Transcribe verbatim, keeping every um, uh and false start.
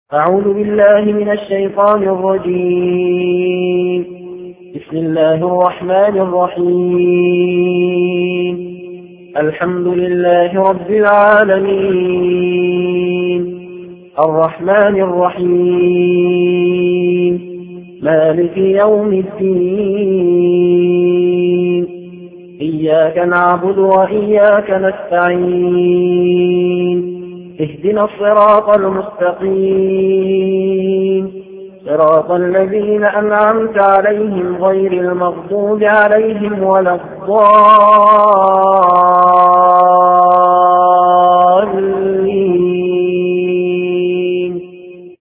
أعوذ بالله من الشيطان الرجيم. بسم الله الرحمن الرحيم. الحمد لله رب العالمين، الرحمن الرحيم، مالك يوم الدين، إياك نعبد وإياك نستعين، اهدنا الصراط المستقيم، صراط الذين أنعمت عليهم غير المغضوب عليهم ولا الضالين.